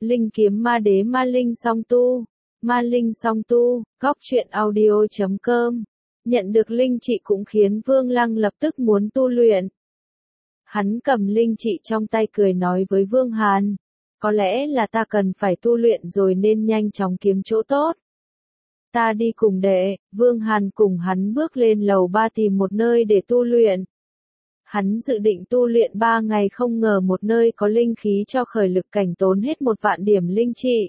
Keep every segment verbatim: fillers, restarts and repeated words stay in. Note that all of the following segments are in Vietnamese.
Linh kiếm ma đế ma linh song tu. Ma linh song tu, góc truyện audio chấm com. Nhận được linh trị cũng khiến Vương Lăng lập tức muốn tu luyện. Hắn cầm linh trị trong tay cười nói với Vương Hàn. Có lẽ là ta cần phải tu luyện rồi nên nhanh chóng kiếm chỗ tốt. Ta đi cùng đệ. Vương Hàn cùng hắn bước lên lầu ba tìm một nơi để tu luyện. Hắn dự định tu luyện ba ngày, không ngờ một nơi có linh khí cho khởi lực cảnh tốn hết một vạn điểm linh trị.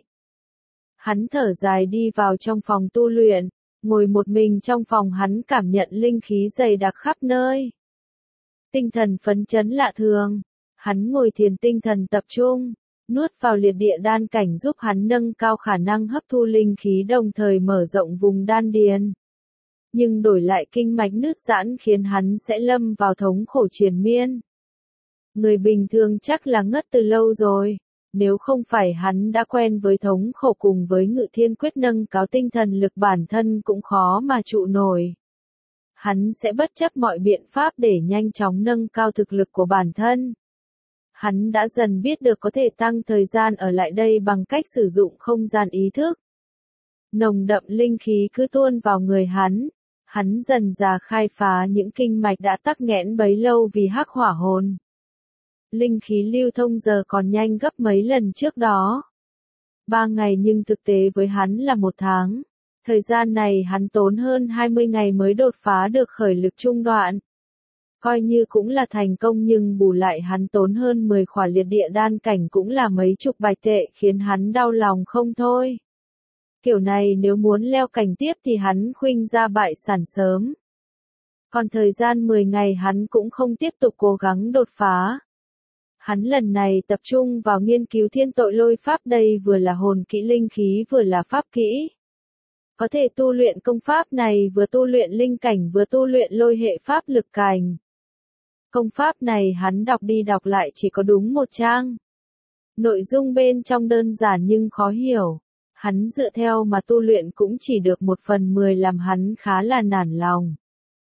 Hắn thở dài đi vào trong phòng tu luyện, ngồi một mình trong phòng, hắn cảm nhận linh khí dày đặc khắp nơi. Tinh thần phấn chấn lạ thường, hắn ngồi thiền tinh thần tập trung, nuốt vào liệt địa đan cảnh giúp hắn nâng cao khả năng hấp thu linh khí đồng thời mở rộng vùng đan điền. Nhưng đổi lại kinh mạch nứt giãn khiến hắn sẽ lâm vào thống khổ triền miên. Người bình thường chắc là ngất từ lâu rồi, nếu không phải hắn đã quen với thống khổ cùng với Ngự Thiên Quyết nâng cao tinh thần lực bản thân cũng khó mà trụ nổi. Hắn sẽ bất chấp mọi biện pháp để nhanh chóng nâng cao thực lực của bản thân. Hắn đã dần biết được có thể tăng thời gian ở lại đây bằng cách sử dụng không gian ý thức. Nồng đậm linh khí cứ tuôn vào người hắn. Hắn dần dà khai phá những kinh mạch đã tắc nghẽn bấy lâu vì hắc hỏa hồn. Linh khí lưu thông giờ còn nhanh gấp mấy lần trước đó. Ba ngày nhưng thực tế với hắn là một tháng. Thời gian này hắn tốn hơn hai mươi ngày mới đột phá được khởi lực trung đoạn. Coi như cũng là thành công nhưng bù lại hắn tốn hơn mười khỏa liệt địa đan cảnh cũng là mấy chục bạch tệ khiến hắn đau lòng không thôi. Kiểu này nếu muốn leo cảnh tiếp thì hắn khuynh ra bại sản sớm. Còn thời gian mười ngày hắn cũng không tiếp tục cố gắng đột phá. Hắn lần này tập trung vào nghiên cứu thiên tội lôi pháp, đây vừa là hồn kỹ linh khí vừa là pháp kỹ. Có thể tu luyện công pháp này vừa tu luyện linh cảnh vừa tu luyện lôi hệ pháp lực cảnh. Công pháp này hắn đọc đi đọc lại chỉ có đúng một trang. Nội dung bên trong đơn giản nhưng khó hiểu. Hắn dựa theo mà tu luyện cũng chỉ được một phần mười làm hắn khá là nản lòng.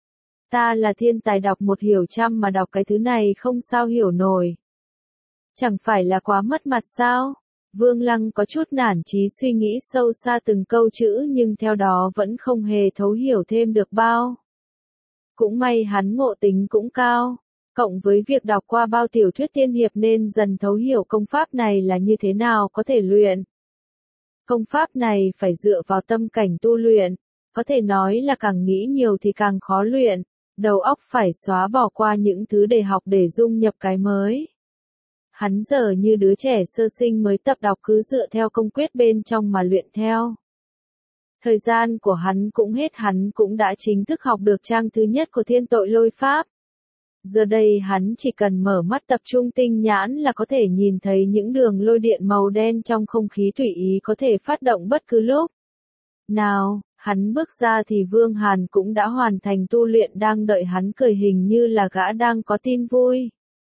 Ta là thiên tài đọc một hiểu trăm mà đọc cái thứ này không sao hiểu nổi. Chẳng phải là quá mất mặt sao? Vương Lăng có chút nản chí suy nghĩ sâu xa từng câu chữ nhưng theo đó vẫn không hề thấu hiểu thêm được bao. Cũng may hắn ngộ tính cũng cao, cộng với việc đọc qua bao tiểu thuyết tiên hiệp nên dần thấu hiểu công pháp này là như thế nào có thể luyện. Công pháp này phải dựa vào tâm cảnh tu luyện, có thể nói là càng nghĩ nhiều thì càng khó luyện, đầu óc phải xóa bỏ qua những thứ để học để dung nhập cái mới. Hắn giờ như đứa trẻ sơ sinh mới tập đọc cứ dựa theo công quyết bên trong mà luyện theo. Thời gian của hắn cũng hết, hắn cũng đã chính thức học được trang thứ nhất của thiên tội lôi pháp. Giờ đây hắn chỉ cần mở mắt tập trung tinh nhãn là có thể nhìn thấy những đường lôi điện màu đen trong không khí tùy ý có thể phát động bất cứ lúc. Nào, hắn bước ra thì Vương Hàn cũng đã hoàn thành tu luyện đang đợi hắn cười, hình như là gã đang có tin vui.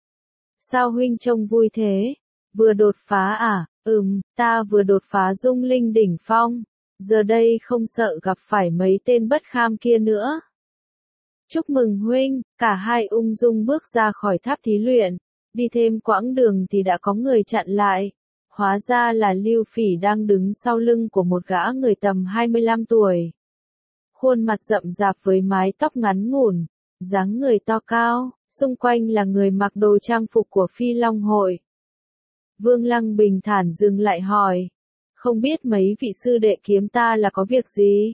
Sao huynh trông vui thế? Vừa đột phá à? Ừm, ta vừa đột phá dung linh đỉnh phong. Giờ đây không sợ gặp phải mấy tên bất kham kia nữa. Chúc mừng huynh, cả hai ung dung bước ra khỏi tháp thí luyện, đi thêm quãng đường thì đã có người chặn lại. Hóa ra là Lưu Phỉ đang đứng sau lưng của một gã người tầm hai mươi lăm tuổi. Khuôn mặt rậm rạp với mái tóc ngắn ngủn, dáng người to cao, xung quanh là người mặc đồ trang phục của Phi Long hội. Vương Lăng bình thản dừng lại hỏi, không biết mấy vị sư đệ kiếm ta là có việc gì?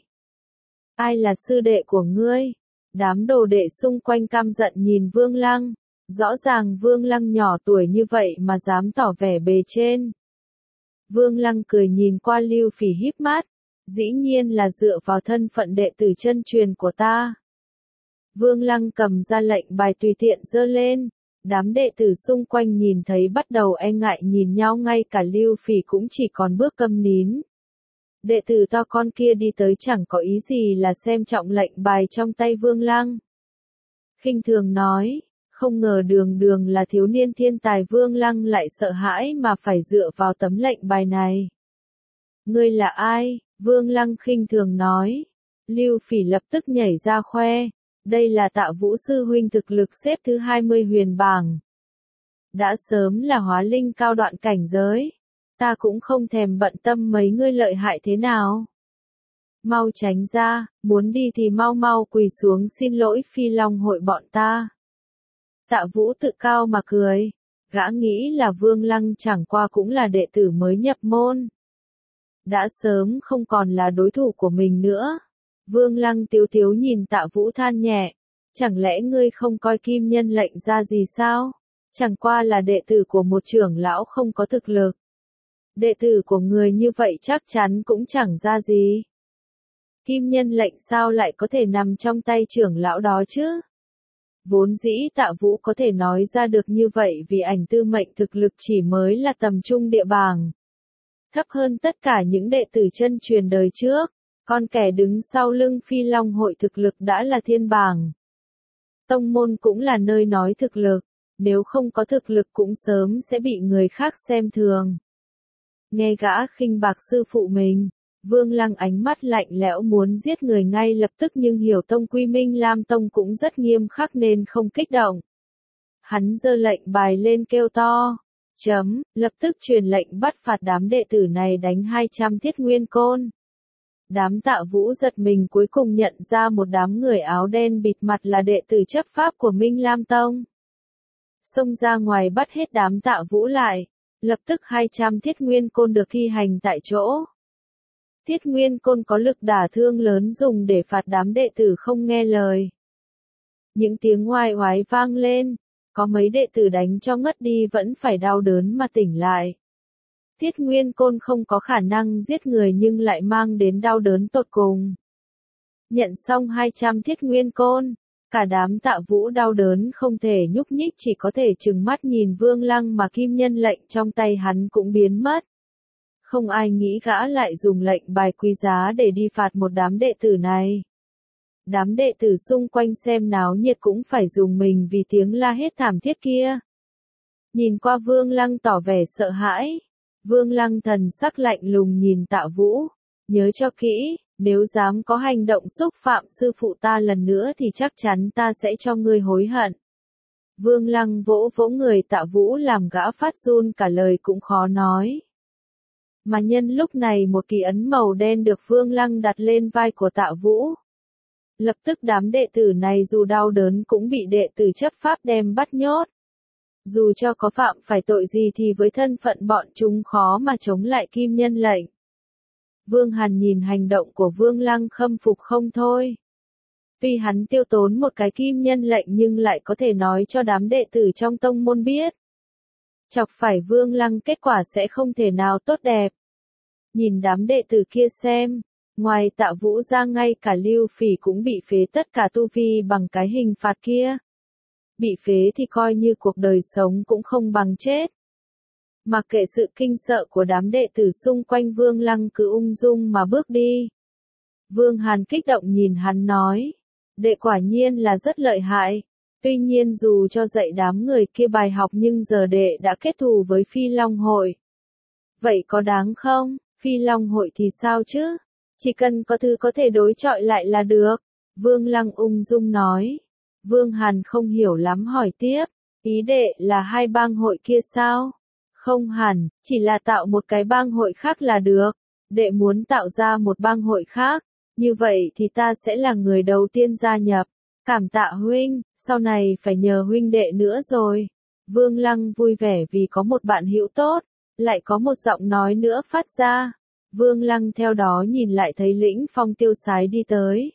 Ai là sư đệ của ngươi? Đám đồ đệ xung quanh căm giận nhìn Vương Lăng, rõ ràng Vương Lăng nhỏ tuổi như vậy mà dám tỏ vẻ bề trên. Vương Lăng cười nhìn qua Lưu Phỉ híp mắt, dĩ nhiên là dựa vào thân phận đệ tử chân truyền của ta. Vương Lăng cầm ra lệnh bài tùy tiện giơ lên, đám đệ tử xung quanh nhìn thấy bắt đầu e ngại nhìn nhau, ngay cả Lưu Phỉ cũng chỉ còn bước câm nín. Đệ tử to con kia đi tới chẳng có ý gì là xem trọng lệnh bài trong tay Vương Lăng. Khinh thường nói, không ngờ đường đường là thiếu niên thiên tài Vương Lăng lại sợ hãi mà phải dựa vào tấm lệnh bài này. Ngươi là ai? Vương Lăng khinh thường nói. Lưu Phỉ lập tức nhảy ra khoe, đây là Tạ Vũ sư huynh, thực lực xếp thứ hai mươi huyền bảng. Đã sớm là hóa linh cao đoạn cảnh giới. Ta cũng không thèm bận tâm mấy ngươi lợi hại thế nào. Mau tránh ra, muốn đi thì mau mau quỳ xuống xin lỗi Phi Long hội bọn ta. Tạ Vũ tự cao mà cười, gã nghĩ là Vương Lăng chẳng qua cũng là đệ tử mới nhập môn. Đã sớm không còn là đối thủ của mình nữa. Vương Lăng tiếu tiếu nhìn Tạ Vũ than nhẹ, chẳng lẽ ngươi không coi Kim Nhân lệnh ra gì sao? Chẳng qua là đệ tử của một trưởng lão không có thực lực. Đệ tử của người như vậy chắc chắn cũng chẳng ra gì. Kim Nhân lệnh sao lại có thể nằm trong tay trưởng lão đó chứ? Vốn dĩ Tạ Vũ có thể nói ra được như vậy vì ảnh tư mệnh thực lực chỉ mới là tầm trung địa bảng. Thấp hơn tất cả những đệ tử chân truyền đời trước, còn kẻ đứng sau lưng Phi Long hội thực lực đã là thiên bảng. Tông môn cũng là nơi nói thực lực, nếu không có thực lực cũng sớm sẽ bị người khác xem thường. Nghe gã khinh bạc sư phụ mình, Vương Lăng ánh mắt lạnh lẽo muốn giết người ngay lập tức nhưng hiểu tông quy Minh Lam Tông cũng rất nghiêm khắc nên không kích động. Hắn giơ lệnh bài lên kêu to, chấm, lập tức truyền lệnh bắt phạt đám đệ tử này đánh hai trăm thiết nguyên côn. Đám Tạ Vũ giật mình cuối cùng nhận ra một đám người áo đen bịt mặt là đệ tử chấp pháp của Minh Lam Tông. Xông ra ngoài bắt hết đám Tạ Vũ lại, lập tức hai trăm thiết nguyên côn được thi hành tại chỗ. Thiết nguyên côn có lực đả thương lớn dùng để phạt đám đệ tử không nghe lời. Những tiếng oai oái vang lên, có mấy đệ tử đánh cho ngất đi vẫn phải đau đớn mà tỉnh lại. Thiết nguyên côn không có khả năng giết người nhưng lại mang đến đau đớn tột cùng. Nhận xong hai trăm thiết nguyên côn, cả đám Tạ Vũ đau đớn không thể nhúc nhích chỉ có thể trừng mắt nhìn Vương Lăng mà Kim Nhân lệnh trong tay hắn cũng biến mất. Không ai nghĩ gã lại dùng lệnh bài quý giá để đi phạt một đám đệ tử này. Đám đệ tử xung quanh xem náo nhiệt cũng phải dùng mình vì tiếng la hét thảm thiết kia. Nhìn qua Vương Lăng tỏ vẻ sợ hãi. Vương Lăng thần sắc lạnh lùng nhìn Tạ Vũ. Nhớ cho kỹ, nếu dám có hành động xúc phạm sư phụ ta lần nữa thì chắc chắn ta sẽ cho ngươi hối hận. Vương Lăng vỗ vỗ người Tạ Vũ làm gã phát run cả lời cũng khó nói. Mà nhân lúc này một kỳ ấn màu đen được Vương Lăng đặt lên vai của Tạ Vũ. Lập tức đám đệ tử này dù đau đớn cũng bị đệ tử chấp pháp đem bắt nhốt. Dù cho có phạm phải tội gì thì với thân phận bọn chúng khó mà chống lại Kim Nhân lệnh. Vương Hàn nhìn hành động của Vương Lăng khâm phục không thôi. Tuy hắn tiêu tốn một cái Kim Nhân lệnh nhưng lại có thể nói cho đám đệ tử trong tông môn biết. Chọc phải Vương Lăng kết quả sẽ không thể nào tốt đẹp. Nhìn đám đệ tử kia xem, ngoài Tạ Vũ ra ngay cả Lưu Phỉ cũng bị phế tất cả tu vi bằng cái hình phạt kia. Bị phế thì coi như cuộc đời sống cũng không bằng chết. Mặc kệ sự kinh sợ của đám đệ tử xung quanh Vương Lăng cứ ung dung mà bước đi. Vương Hàn kích động nhìn hắn nói, đệ quả nhiên là rất lợi hại. Tuy nhiên dù cho dạy đám người kia bài học nhưng giờ đệ đã kết thù với Phi Long hội. Vậy có đáng không? Phi Long hội thì sao chứ? Chỉ cần có thứ có thể đối chọi lại là được. Vương Lăng ung dung nói. Vương Hàn không hiểu lắm hỏi tiếp. Ý đệ là hai bang hội kia sao? Không hẳn, chỉ là tạo một cái bang hội khác là được. Đệ muốn tạo ra một bang hội khác. Như vậy thì ta sẽ là người đầu tiên gia nhập. Cảm tạ huynh, sau này phải nhờ huynh đệ nữa rồi. Vương Lăng vui vẻ vì có một bạn hữu tốt, lại có một giọng nói nữa phát ra. Vương Lăng theo đó nhìn lại thấy Lĩnh Phong tiêu sái đi tới.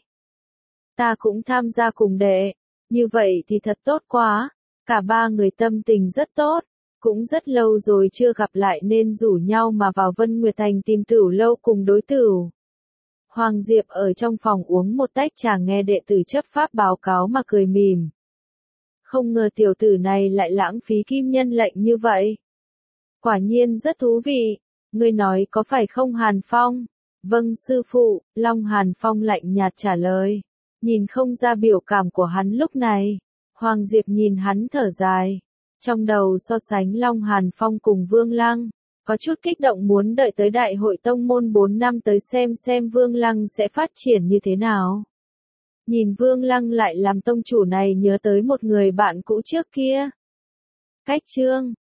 Ta cũng tham gia cùng đệ, như vậy thì thật tốt quá, cả ba người tâm tình rất tốt, cũng rất lâu rồi chưa gặp lại nên rủ nhau mà vào Vân Nguyệt Thành tìm Tửu lâu cùng đối tửu. Hoàng Diệp ở trong phòng uống một tách trà nghe đệ tử chấp pháp báo cáo mà cười mỉm. Không ngờ tiểu tử này lại lãng phí Kim Nhân lệnh như vậy. Quả nhiên rất thú vị. Ngươi nói có phải không Hàn Phong? Vâng sư phụ, Long Hàn Phong lạnh nhạt trả lời. Nhìn không ra biểu cảm của hắn lúc này. Hoàng Diệp nhìn hắn thở dài. Trong đầu so sánh Long Hàn Phong cùng Vương Lăng. Có chút kích động muốn đợi tới đại hội tông môn bốn năm tới xem xem Vương Lăng sẽ phát triển như thế nào. Nhìn Vương Lăng lại làm tông chủ này nhớ tới một người bạn cũ trước kia. Cách chương